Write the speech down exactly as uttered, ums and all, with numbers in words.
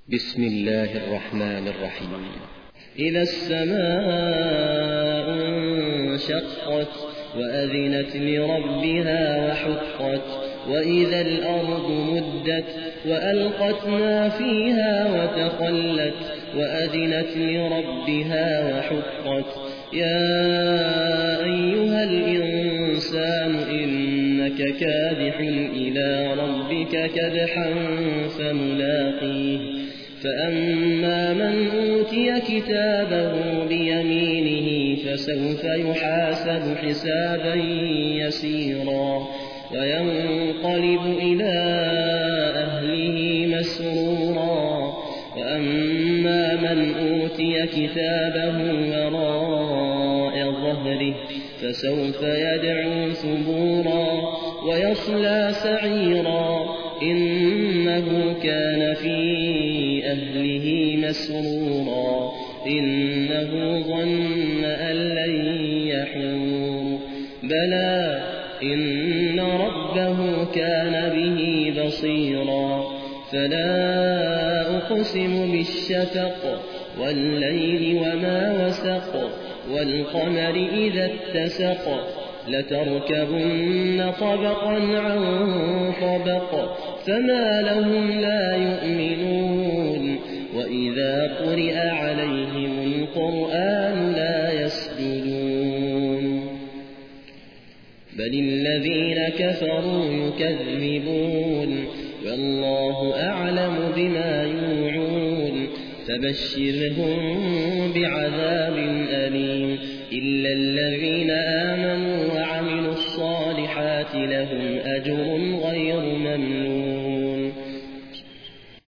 بسم الله الرحمن الرحيم. إذا السماء انشقت وأذنت لربها وحقت وإذا الأرض مدت وألقت ما فيها وتخلت وأذنت لربها وحقت يا أيها الإنسان إنك كادح إلى ربك كدحا فملاقيه فأما من أوتي كتابه بيمينه فسوف يحاسب حسابا يسيرا وينقلب إلى أهله مسرورا وأما من أوتي كتابه وراء ظهره فسوف يدعو ثبورا ويصلى سعيرا إنه كان في أهله مسرورا إنه ظن أن لن يحور بلى إن ربه كان به بصيرا فلا أقسم بالشفق والليل وما وسق والقمر إذا اتسق لتركبن طبقا عن طبق فما لهم لا يؤمنون وإذا قرئ عليهم القرآن لا يسجدون بل الذين كفروا يكذبون والله أعلم بما يوعون فبشرهم بعذاب أليم إلا الذين آمنوا وعملوا الصالحات لهم أجر غير ممنون